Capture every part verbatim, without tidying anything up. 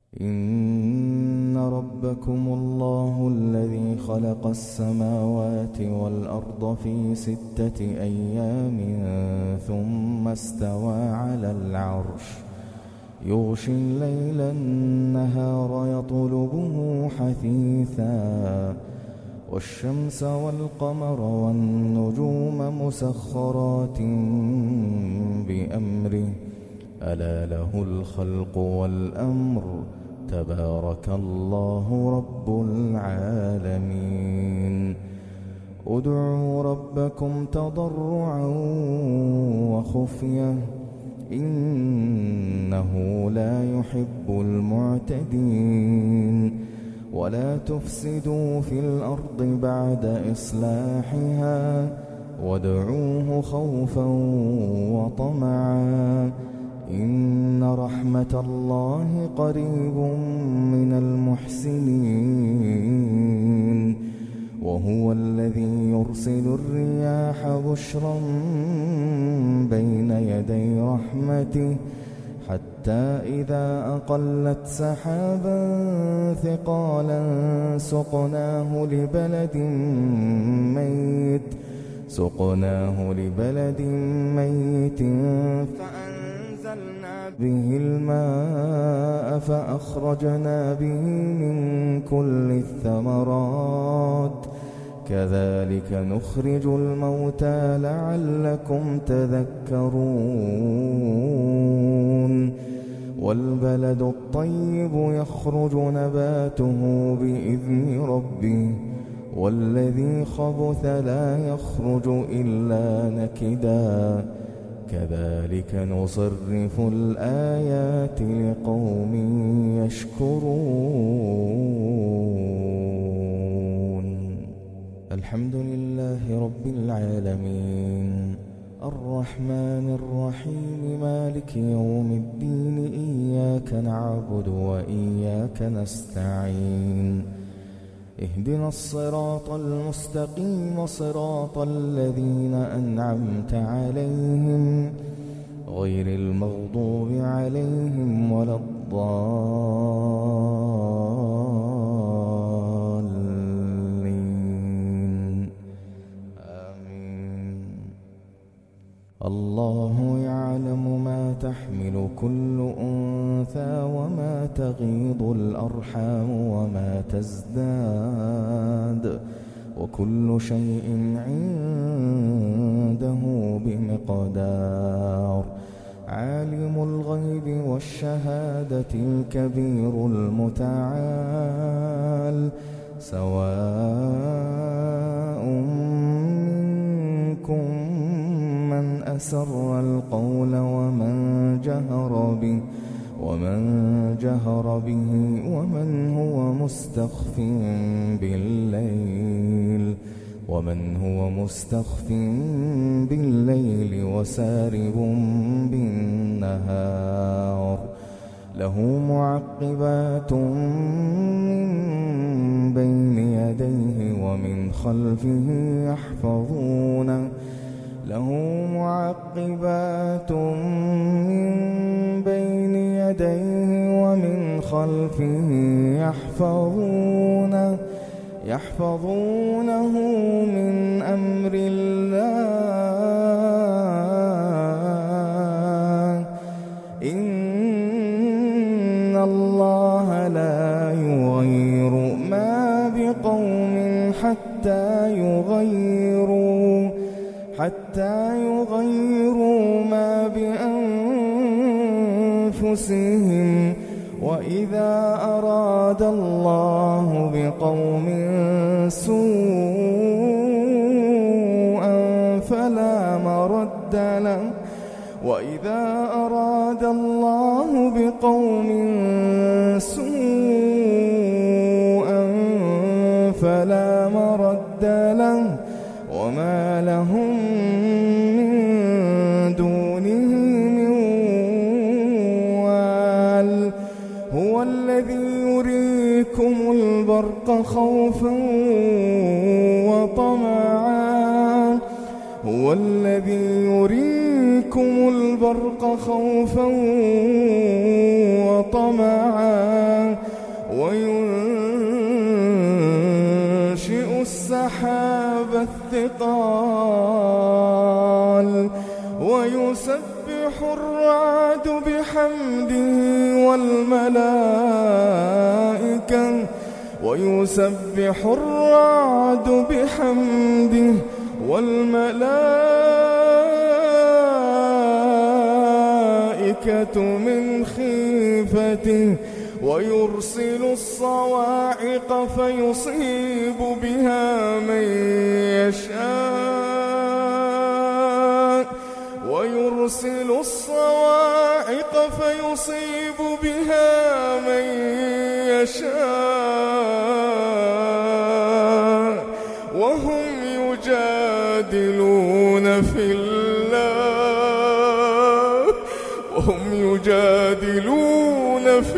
إن ربكم الله الذي خلق السماوات والأرض في ستة أيام ثم استوى على العرش يغشي الليل النهار يطلبه حثيثا والشمس والقمر والنجوم مسخرات بأمره ألا له الخلق والأمر تبارك الله رب العالمين. ادعوا ربكم تضرعا وخفية إنه لا يحب المعتدين. ولا تفسدوا في الأرض بعد إصلاحها وادعوه خوفا وطمعا إن رحمة الله قريب من المحسنين. وهو الذي يرسل الرياح بشرا بين يدي رحمته حتى إذا أقلت سحابا ثقالا سقناه لبلد ميت سقناه لبلد ميت فأنزلنا به الماء فأخرجنا به من كل الثمرات كذلك نخرج الموتى لعلكم تذكرون. والبلد الطيب يخرج نباته بإذن ربه والذي خبث لا يخرج إلا نكدا كذلك نصرف الآيات لقوم يشكرون. الحمد لله رب العالمين الرحمن الرحيم مالك يوم الدين إياك نعبد وإياك نستعين اهدنا الصراط المستقيم صراط الذين أنعمت عليهم غير المغضوب عليهم ولا الضالين آمين. الله يعلم ما تحمل كل أنثى وما تغيض الأرحام وما تزداد وكل شيء عنده بمقدار. عالم الغيب والشهادة الكبير المتعال سواء منكم من أسر القول ومن جهر به ومن جهر به ومن هو مستخف بالليل ومن هو مستخف بالليل وسارب بالنهار. له معقبات من بين يديه ومن خلفه يحفظونه له معقبات من بين يديه ومن خلفه يحفظونه يحفظونه من أمر الله إن الله لا يغير ما بقوم حتى يغيروا حتى يغيروا ما بأنفسهم وإذا أراد الله بقوم سوءا فلا مرد له وإذا أراد الله بقوم سوءا فلا مرد له وما لهم من دونه من وال. هو الذي يريكم البرق خوفا وطمعا هو الذي يريكم البرق خوفا وطمعا وينشئ السحاب الثقال ويسبح الرعد بحمده والملائكة ويسبح الرعد بحمده والملائكة من خيفته ويرسل الصواعق فيصيب بها من يشاء ويرسل الصواعق فيصيب بها من يشاء وهم يجادلون في الله وهم يجادلون في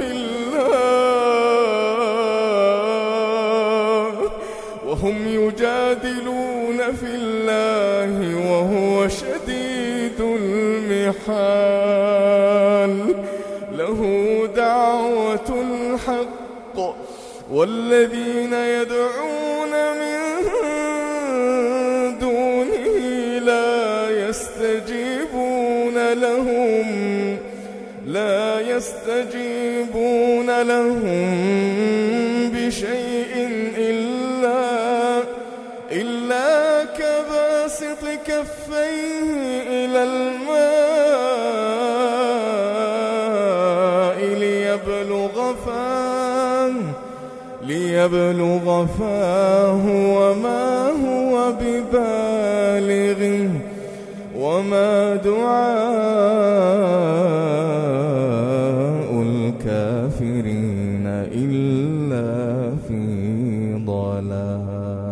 الله وهم يجادلون في الله وهو شديد المحال له دعوة الحق والذين يدعون من دونه لا يستجيبون لهم لا يستجيبون لهم بشيء إلا إلا كباسط كفيه إلى الماء ليبلغ فاه ليبلغ فاه وما هو ببالغه وما دعاء الكافرين إلا في ضلال.